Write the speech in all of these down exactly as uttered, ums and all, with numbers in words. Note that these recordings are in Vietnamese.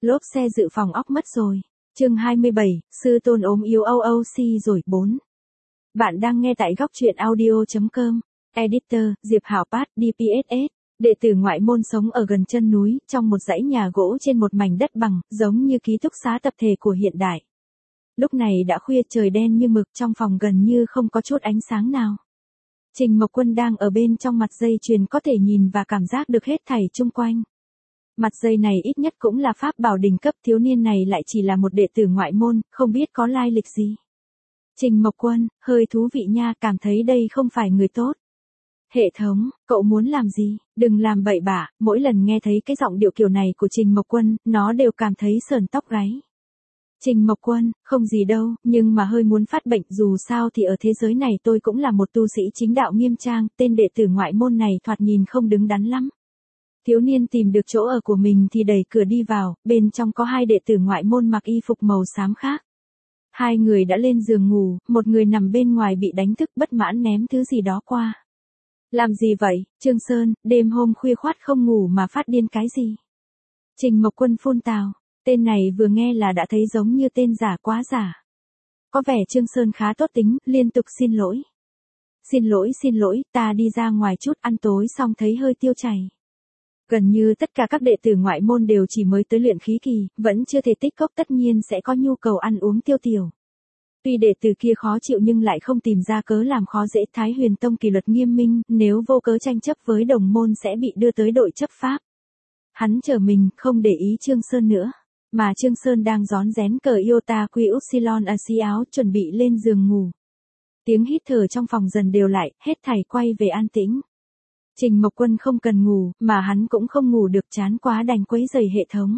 Lốp xe dự phòng óc mất rồi. Chương hai mươi bảy, sư tôn ốm yếu o o xê rồi bốn. Bạn đang nghe tại góc truyện audio chấm com. Editor, Diệp Hảo Pát, đê pê ét ét. Đệ tử ngoại môn sống ở gần chân núi, trong một dãy nhà gỗ trên một mảnh đất bằng, giống như ký túc xá tập thể của hiện đại. Lúc này đã khuya, trời đen như mực, trong phòng gần như không có chút ánh sáng nào. Trình Mộc Quân đang ở bên trong mặt dây chuyền, có thể nhìn và cảm giác được hết thảy chung quanh. Mặt dây này ít nhất cũng là pháp bảo đỉnh cấp, thiếu niên này lại chỉ là một đệ tử ngoại môn, không biết có lai lịch gì. Trình Mộc Quân, hơi thú vị nha, cảm thấy đây không phải người tốt. Hệ thống, cậu muốn làm gì? Đừng làm bậy bạ. Mỗi lần nghe thấy cái giọng điệu kiểu này của Trình Mộc Quân, nó đều cảm thấy sởn tóc gáy. Trình Mộc Quân, không gì đâu, nhưng mà hơi muốn phát bệnh, dù sao thì ở thế giới này tôi cũng là một tu sĩ chính đạo nghiêm trang, tên đệ tử ngoại môn này thoạt nhìn không đứng đắn lắm. Thiếu niên tìm được chỗ ở của mình thì đẩy cửa đi vào, bên trong có hai đệ tử ngoại môn mặc y phục màu xám khác. Hai người đã lên giường ngủ, một người nằm bên ngoài bị đánh thức bất mãn ném thứ gì đó qua. Làm gì vậy, Trương Sơn, đêm hôm khuya khoắt không ngủ mà phát điên cái gì? Trình Mộc Quân phun tào, tên này vừa nghe là đã thấy giống như tên giả quá giả. Có vẻ Trương Sơn khá tốt tính, liên tục xin lỗi. Xin lỗi xin lỗi, ta đi ra ngoài chút, ăn tối xong thấy hơi tiêu chảy. Gần như tất cả các đệ tử ngoại môn đều chỉ mới tới luyện khí kỳ, vẫn chưa thể tích cốc, tất nhiên sẽ có nhu cầu ăn uống tiêu tiểu. Tuy đệ tử kia khó chịu nhưng lại không tìm ra cớ làm khó dễ. Thái Huyền Tông kỷ luật nghiêm minh, nếu vô cớ tranh chấp với đồng môn sẽ bị đưa tới đội chấp pháp. Hắn chờ mình, không để ý Trương Sơn nữa. Mà Trương Sơn đang rón rén cờ Iota Quy Upsilon A xi áo, chuẩn bị lên giường ngủ. Tiếng hít thở trong phòng dần đều lại, hết thảy quay về an tĩnh. Trình Mộc Quân không cần ngủ, mà hắn cũng không ngủ được, chán quá đành quấy rầy hệ thống.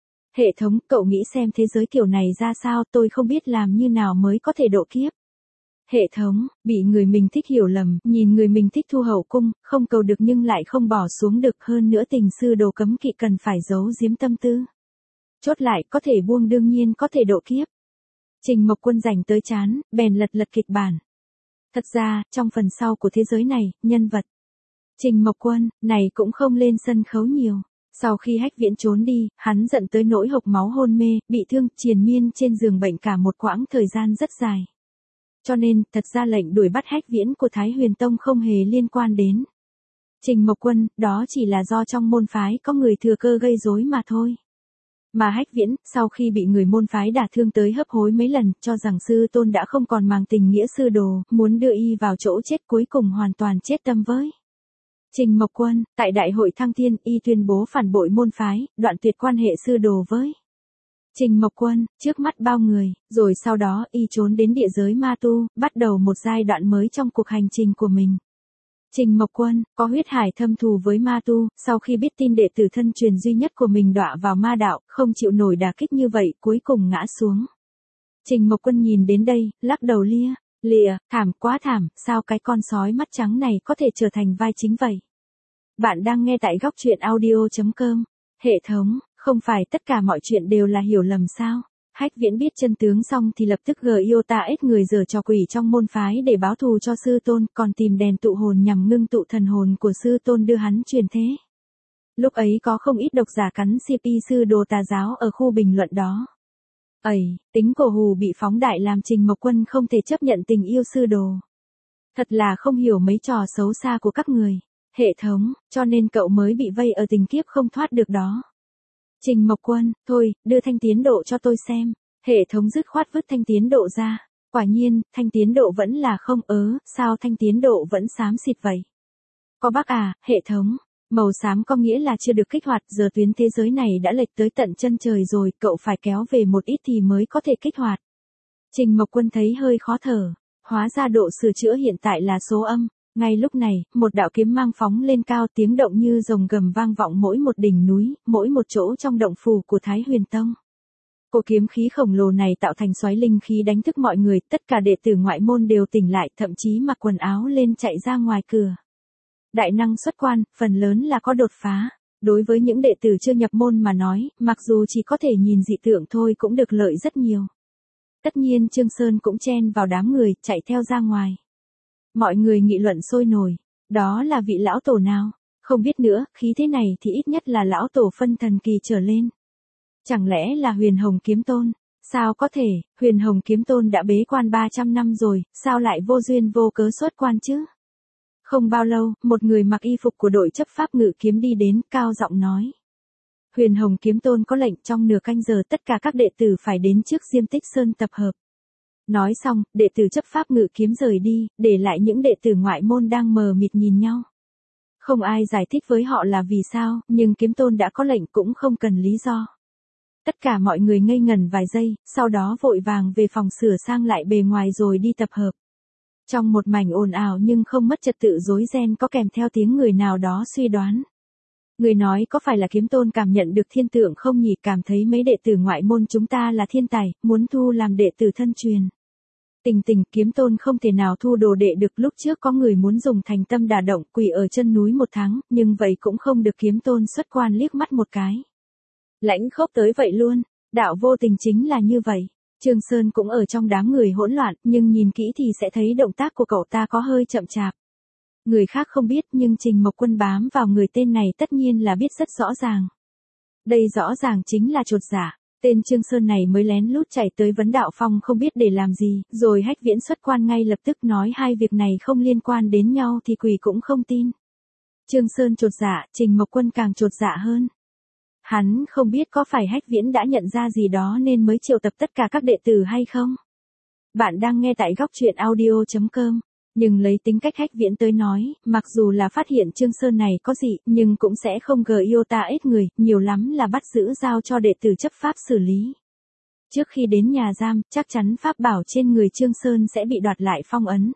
Hệ thống, cậu nghĩ xem thế giới kiểu này ra sao, tôi không biết làm như nào mới có thể độ kiếp. Hệ thống, bị người mình thích hiểu lầm, nhìn người mình thích thu hậu cung, không cầu được nhưng lại không bỏ xuống được, hơn nữa tình sư đồ cấm kỵ cần phải giấu giếm tâm tư. Chốt lại, có thể buông đương nhiên có thể độ kiếp. Trình Mộc Quân rảnh tới chán, bèn lật lật kịch bản. Thật ra, trong phần sau của thế giới này, nhân vật Trình Mộc Quân, này cũng không lên sân khấu nhiều. Sau khi Hách Viễn trốn đi, hắn giận tới nỗi hộc máu hôn mê, bị thương, triền miên trên giường bệnh cả một quãng thời gian rất dài. Cho nên, thật ra lệnh đuổi bắt Hách Viễn của Thái Huyền Tông không hề liên quan đến Trình Mộc Quân, đó chỉ là do trong môn phái có người thừa cơ gây rối mà thôi. Mà Hách Viễn, sau khi bị người môn phái đả thương tới hấp hối mấy lần, cho rằng sư tôn đã không còn màng tình nghĩa sư đồ, muốn đưa y vào chỗ chết, cuối cùng hoàn toàn chết tâm với Trình Mộc Quân. Tại đại hội Thăng Thiên, y tuyên bố phản bội môn phái, đoạn tuyệt quan hệ sư đồ với Trình Mộc Quân, trước mắt bao người, rồi sau đó y trốn đến địa giới ma tu, bắt đầu một giai đoạn mới trong cuộc hành trình của mình. Trình Mộc Quân, có huyết hải thâm thù với ma tu, sau khi biết tin đệ tử thân truyền duy nhất của mình đọa vào ma đạo, không chịu nổi đả kích như vậy, cuối cùng ngã xuống. Trình Mộc Quân nhìn đến đây, lắc đầu lia, lìa, thảm quá thảm, sao cái con sói mắt trắng này có thể trở thành vai chính vậy? Bạn đang nghe tại góc truyện audio chấm com. Hệ thống, không phải tất cả mọi chuyện đều là hiểu lầm sao? Hách Viễn biết chân tướng xong thì lập tức gờ Iota ết người giở trò quỷ trong môn phái để báo thù cho sư tôn, còn tìm đèn tụ hồn nhằm ngưng tụ thần hồn của sư tôn đưa hắn truyền thế. Lúc ấy có không ít độc giả cắn xê pê sư đồ tà giáo ở khu bình luận đó. Ẩy, tính cổ hù bị phóng đại làm Trình Mộc Quân không thể chấp nhận tình yêu sư đồ. Thật là không hiểu mấy trò xấu xa của các người. Hệ thống, cho nên cậu mới bị vây ở tình kiếp không thoát được đó. Trình Mộc Quân, thôi, đưa thanh tiến độ cho tôi xem. Hệ thống dứt khoát vứt thanh tiến độ ra. Quả nhiên, thanh tiến độ vẫn là không, ớ, sao thanh tiến độ vẫn xám xịt vậy? Có bác à, hệ thống. Màu xám có nghĩa là chưa được kích hoạt, giờ tuyến thế giới này đã lệch tới tận chân trời rồi, cậu phải kéo về một ít thì mới có thể kích hoạt. Trình Mộc Quân thấy hơi khó thở. Hóa ra độ sửa chữa hiện tại là số âm. Ngay lúc này, một đạo kiếm mang phóng lên cao, tiếng động như rồng gầm vang vọng mỗi một đỉnh núi, mỗi một chỗ trong động phủ của Thái Huyền Tông. Cổ kiếm khí khổng lồ này tạo thành xoáy linh khí đánh thức mọi người, tất cả đệ tử ngoại môn đều tỉnh lại, thậm chí mặc quần áo lên chạy ra ngoài cửa. Đại năng xuất quan, phần lớn là có đột phá. Đối với những đệ tử chưa nhập môn mà nói, mặc dù chỉ có thể nhìn dị tượng thôi cũng được lợi rất nhiều. Tất nhiên Trương Sơn cũng chen vào đám người, chạy theo ra ngoài. Mọi người nghị luận sôi nổi. Đó là vị lão tổ nào? Không biết nữa, khí thế này thì ít nhất là lão tổ phân thần kỳ trở lên. Chẳng lẽ là Huyền Hồng Kiếm Tôn? Sao có thể, Huyền Hồng Kiếm Tôn đã bế quan ba trăm năm rồi, sao lại vô duyên vô cớ xuất quan chứ? Không bao lâu, một người mặc y phục của đội chấp pháp ngự kiếm đi đến, cao giọng nói. Huyền Hồng Kiếm Tôn có lệnh trong nửa canh giờ tất cả các đệ tử phải đến trước Diêm Tích Sơn tập hợp. Nói xong, đệ tử chấp pháp ngự kiếm rời đi, để lại những đệ tử ngoại môn đang mờ mịt nhìn nhau. Không ai giải thích với họ là vì sao, nhưng Kiếm Tôn đã có lệnh cũng không cần lý do. Tất cả mọi người ngây ngẩn vài giây, sau đó vội vàng về phòng sửa sang lại bề ngoài rồi đi tập hợp. Trong một mảnh ồn ào nhưng không mất trật tự rối ren có kèm theo tiếng người nào đó suy đoán. Người nói có phải là Kiếm Tôn cảm nhận được thiên tượng không nhỉ, cảm thấy mấy đệ tử ngoại môn chúng ta là thiên tài, muốn thu làm đệ tử thân truyền. Tình tình Kiếm Tôn không thể nào thu đồ đệ được, lúc trước có người muốn dùng thành tâm đả động quỳ ở chân núi một tháng, nhưng vậy cũng không được Kiếm Tôn xuất quan liếc mắt một cái. Lãnh khốc tới vậy luôn, đạo vô tình chính là như vậy. Trương Sơn cũng ở trong đám người hỗn loạn, nhưng nhìn kỹ thì sẽ thấy động tác của cậu ta có hơi chậm chạp. Người khác không biết nhưng Trình Mộc Quân bám vào người tên này tất nhiên là biết rất rõ ràng. Đây rõ ràng chính là chột dạ. Tên Trương Sơn này mới lén lút chạy tới vấn đạo phong không biết để làm gì, rồi Hách Viễn xuất quan ngay lập tức nói hai việc này không liên quan đến nhau thì quỷ cũng không tin. Trương Sơn chột dạ, Trình Mộc Quân càng chột dạ hơn. Hắn không biết có phải Hách Viễn đã nhận ra gì đó nên mới triệu tập tất cả các đệ tử hay không? Bạn đang nghe tại góc truyện audio chấm com. Nhưng lấy tính cách Hách Viễn tới nói, mặc dù là phát hiện Trương Sơn này có gì, nhưng cũng sẽ không gờ yêu ta ít người, nhiều lắm là bắt giữ giao cho đệ tử chấp pháp xử lý. Trước khi đến nhà giam, chắc chắn pháp bảo trên người Trương Sơn sẽ bị đoạt lại phong ấn.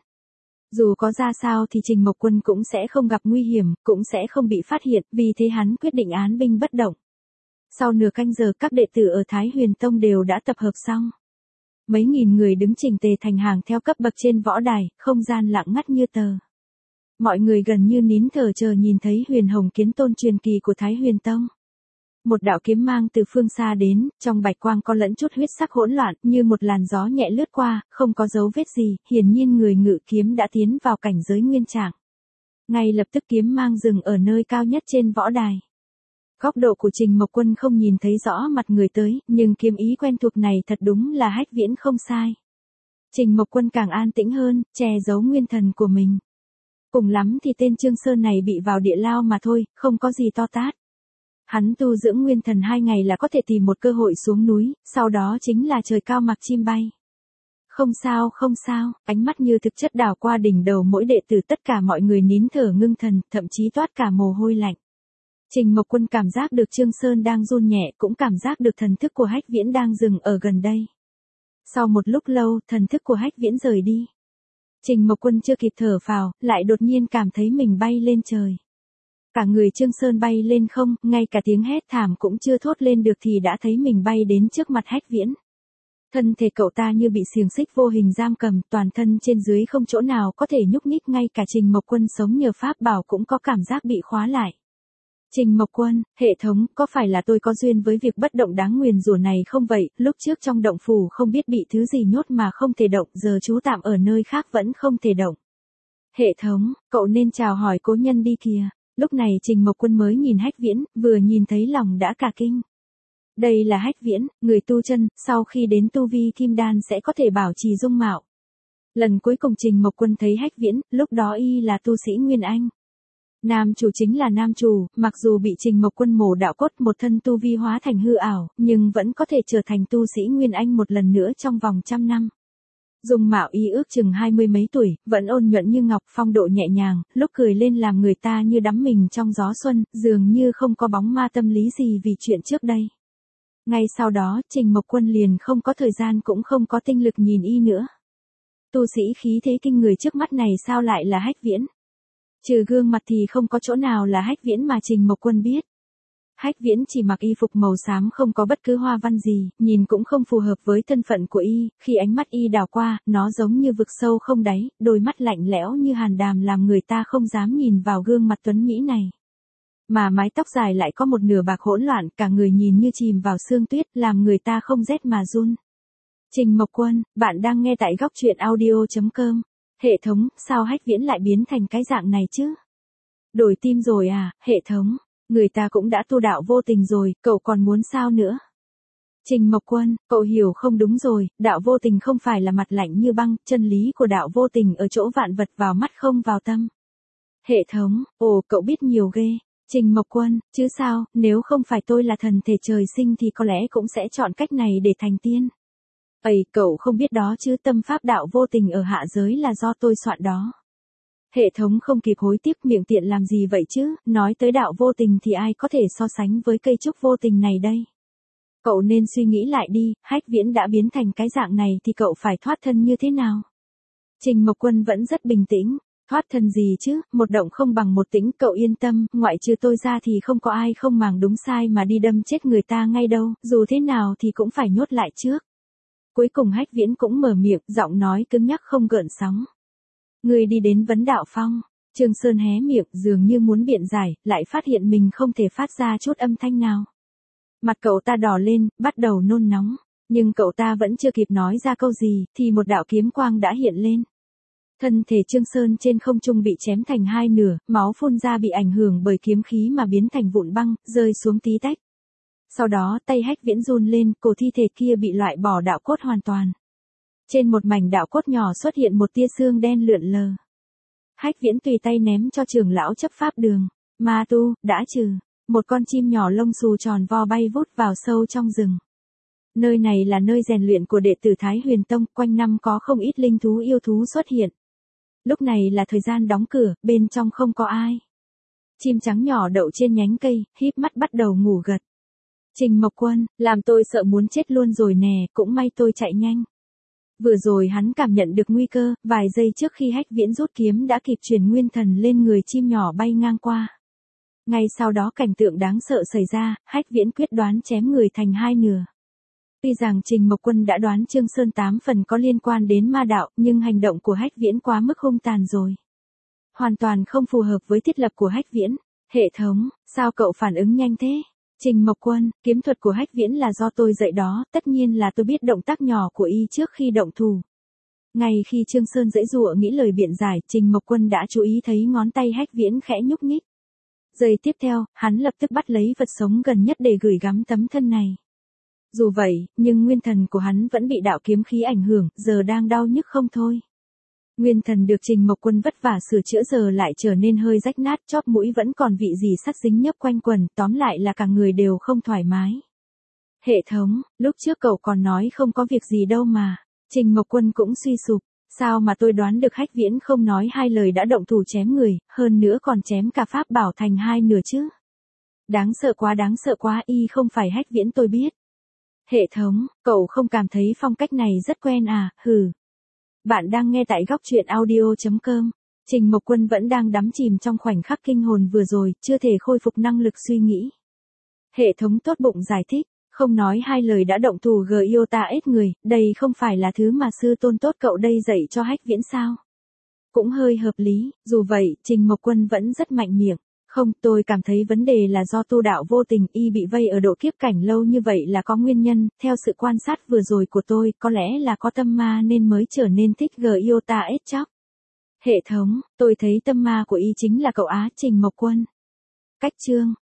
Dù có ra sao thì Trình Mộc Quân cũng sẽ không gặp nguy hiểm, cũng sẽ không bị phát hiện, vì thế hắn quyết định án binh bất động. Sau nửa canh giờ các đệ tử ở Thái Huyền Tông đều đã tập hợp xong. Mấy nghìn người đứng chỉnh tề thành hàng theo cấp bậc trên võ đài, không gian lặng ngắt như tờ. Mọi người gần như nín thở chờ nhìn thấy Huyền Hồng Kiếm Tôn truyền kỳ của Thái Huyền Tông. Một đạo kiếm mang từ phương xa đến, trong bạch quang có lẫn chút huyết sắc hỗn loạn, như một làn gió nhẹ lướt qua, không có dấu vết gì, hiển nhiên người ngự kiếm đã tiến vào cảnh giới nguyên trạng. Ngay lập tức kiếm mang dừng ở nơi cao nhất trên võ đài. Góc độ của Trình Mộc Quân không nhìn thấy rõ mặt người tới, nhưng kiếm ý quen thuộc này thật đúng là Hách Viễn không sai. Trình Mộc Quân càng an tĩnh hơn, che giấu nguyên thần của mình. Cùng lắm thì tên Trương Sơn này bị vào địa lao mà thôi, không có gì to tát. Hắn tu dưỡng nguyên thần hai ngày là có thể tìm một cơ hội xuống núi, sau đó chính là trời cao mặc chim bay. Không sao không sao, ánh mắt như thực chất đảo qua đỉnh đầu mỗi đệ tử, tất cả mọi người nín thở ngưng thần, thậm chí toát cả mồ hôi lạnh. Trình Mộc Quân cảm giác được Trương Sơn đang run nhẹ, cũng cảm giác được thần thức của Hách Viễn đang dừng ở gần đây. Sau một lúc lâu, thần thức của Hách Viễn rời đi. Trình Mộc Quân chưa kịp thở phào, lại đột nhiên cảm thấy mình bay lên trời. Cả người Trương Sơn bay lên không, ngay cả tiếng hét thảm cũng chưa thốt lên được thì đã thấy mình bay đến trước mặt Hách Viễn. Thân thể cậu ta như bị xiềng xích vô hình giam cầm, toàn thân trên dưới không chỗ nào có thể nhúc nhích, ngay cả Trình Mộc Quân sống nhờ pháp bảo cũng có cảm giác bị khóa lại. Trình Mộc Quân, hệ thống, có phải là tôi có duyên với việc bất động đáng nguyền rủa này không vậy? Lúc trước trong động phủ không biết bị thứ gì nhốt mà không thể động, giờ trú tạm ở nơi khác vẫn không thể động. Hệ thống, cậu nên chào hỏi cố nhân đi kìa. Lúc này Trình Mộc Quân mới nhìn Hách Viễn, vừa nhìn thấy lòng đã cả kinh. Đây là Hách Viễn, người tu chân, sau khi đến tu vi kim đan sẽ có thể bảo trì dung mạo. Lần cuối cùng Trình Mộc Quân thấy Hách Viễn, lúc đó y là tu sĩ Nguyên Anh. Nam chủ chính là nam chủ, mặc dù bị Trình Mộc Quân mổ đạo cốt một thân tu vi hóa thành hư ảo, nhưng vẫn có thể trở thành tu sĩ Nguyên Anh một lần nữa trong vòng trăm năm. Dung mạo y ước chừng hai mươi mấy tuổi, vẫn ôn nhuận như ngọc, phong độ nhẹ nhàng, lúc cười lên làm người ta như đắm mình trong gió xuân, dường như không có bóng ma tâm lý gì vì chuyện trước đây. Ngay sau đó, Trình Mộc Quân liền không có thời gian cũng không có tinh lực nhìn y nữa. Tu sĩ khí thế kinh người trước mắt này sao lại là Hách Viễn? Trừ gương mặt thì không có chỗ nào là Hách Viễn mà Trình Mộc Quân biết. Hách Viễn chỉ mặc y phục màu xám không có bất cứ hoa văn gì, nhìn cũng không phù hợp với thân phận của y, khi ánh mắt y đảo qua, nó giống như vực sâu không đáy, đôi mắt lạnh lẽo như hàn đàm làm người ta không dám nhìn vào gương mặt tuấn mỹ này. Mà mái tóc dài lại có một nửa bạc hỗn loạn, cả người nhìn như chìm vào sương tuyết, làm người ta không rét mà run. Trình Mộc Quân, bạn đang nghe tại góc truyện audio chấm com. Hệ thống, sao Hách Viễn lại biến thành cái dạng này chứ? Đổi tim rồi à, hệ thống, người ta cũng đã tu đạo vô tình rồi, cậu còn muốn sao nữa? Trình Mộc Quân, cậu hiểu không đúng rồi, đạo vô tình không phải là mặt lạnh như băng, chân lý của đạo vô tình ở chỗ vạn vật vào mắt không vào tâm. Hệ thống, ồ cậu biết nhiều ghê. Trình Mộc Quân, chứ sao, nếu không phải tôi là thần thể trời sinh thì có lẽ cũng sẽ chọn cách này để thành tiên. Ây, cậu không biết đó chứ, tâm pháp đạo vô tình ở hạ giới là do tôi soạn đó. Hệ thống không kịp hối tiếc, miệng tiện làm gì vậy chứ, nói tới đạo vô tình thì ai có thể so sánh với cây trúc vô tình này đây. Cậu nên suy nghĩ lại đi, Hách Viễn đã biến thành cái dạng này thì cậu phải thoát thân như thế nào? Trình Mộc Quân vẫn rất bình tĩnh, thoát thân gì chứ, một động không bằng một tĩnh, cậu yên tâm, ngoại trừ tôi ra thì không có ai không màng đúng sai mà đi đâm chết người ta ngay đâu, dù thế nào thì cũng phải nhốt lại trước. Cuối cùng Hách Viễn cũng mở miệng, giọng nói cứng nhắc không gợn sóng. Người đi đến vấn đạo phong. Trương Sơn hé miệng dường như muốn biện giải, lại phát hiện mình không thể phát ra chút âm thanh nào. Mặt cậu ta đỏ lên, bắt đầu nôn nóng, nhưng cậu ta vẫn chưa kịp nói ra câu gì, thì một đạo kiếm quang đã hiện lên. Thân thể Trương Sơn trên không trung bị chém thành hai nửa, máu phun ra bị ảnh hưởng bởi kiếm khí mà biến thành vụn băng, rơi xuống tí tách. Sau đó tay Hách Viễn run lên, cổ thi thể kia bị loại bỏ đạo cốt hoàn toàn. Trên một mảnh đạo cốt nhỏ xuất hiện một tia xương đen lượn lờ. Hách Viễn tùy tay ném cho trưởng lão chấp pháp đường. Ma tu, đã trừ. Một con chim nhỏ lông xù tròn vo bay vút vào sâu trong rừng. Nơi này là nơi rèn luyện của đệ tử Thái Huyền Tông, quanh năm có không ít linh thú yêu thú xuất hiện. Lúc này là thời gian đóng cửa, bên trong không có ai. Chim trắng nhỏ đậu trên nhánh cây, híp mắt bắt đầu ngủ gật. Trình Mộc Quân, làm tôi sợ muốn chết luôn rồi nè, cũng may tôi chạy nhanh. Vừa rồi hắn cảm nhận được nguy cơ, vài giây trước khi Hách Viễn rút kiếm đã kịp truyền nguyên thần lên người chim nhỏ bay ngang qua. Ngay sau đó cảnh tượng đáng sợ xảy ra, Hách Viễn quyết đoán chém người thành hai nửa. Tuy rằng Trình Mộc Quân đã đoán Trương Sơn tám phần có liên quan đến ma đạo, nhưng hành động của Hách Viễn quá mức hung tàn rồi. Hoàn toàn không phù hợp với thiết lập của Hách Viễn. Hệ thống, sao cậu phản ứng nhanh thế? Trình Mộc Quân, kiếm thuật của Hách Viễn là do tôi dạy đó, tất nhiên là tôi biết động tác nhỏ của y trước khi động thủ. Ngay khi Trương Sơn giãy giụa nghĩ lời biện giải, Trình Mộc Quân đã chú ý thấy ngón tay Hách Viễn khẽ nhúc nhích. Giây tiếp theo, hắn lập tức bắt lấy vật sống gần nhất để gửi gắm tấm thân này. Dù vậy, nhưng nguyên thần của hắn vẫn bị đạo kiếm khí ảnh hưởng, giờ đang đau nhức không thôi. Nguyên thần được Trình Mộc Quân vất vả sửa chữa giờ lại trở nên hơi rách nát, chóp mũi vẫn còn vị gì sắt dính nhấp quanh quần, tóm lại là cả người đều không thoải mái. Hệ thống, lúc trước cậu còn nói không có việc gì đâu mà. Trình Mộc Quân cũng suy sụp, sao mà tôi đoán được Hách Viễn không nói hai lời đã động thủ chém người, hơn nữa còn chém cả pháp bảo thành hai nửa chứ. Đáng sợ quá đáng sợ quá, y không phải Hách Viễn tôi biết. Hệ thống, cậu không cảm thấy phong cách này rất quen à, hừ. Bạn đang nghe tại góc truyện audio chấm com. Trình Mộc Quân vẫn đang đắm chìm trong khoảnh khắc kinh hồn vừa rồi, chưa thể khôi phục năng lực suy nghĩ. Hệ thống tốt bụng giải thích, không nói hai lời đã động thủ gờ yêu ta ết người, đây không phải là thứ mà sư tôn tốt cậu đây dạy cho Hách Viễn sao? Cũng hơi hợp lý, dù vậy, Trình Mộc Quân vẫn rất mạnh miệng. Không, tôi cảm thấy vấn đề là do tu đạo vô tình, y bị vây ở độ kiếp cảnh lâu như vậy là có nguyên nhân, theo sự quan sát vừa rồi của tôi, có lẽ là có tâm ma nên mới trở nên thích gờ yêu ta ết chóc. Hệ thống, tôi thấy tâm ma của y chính là cậu á, Trình Mộc Quân. Cách chương.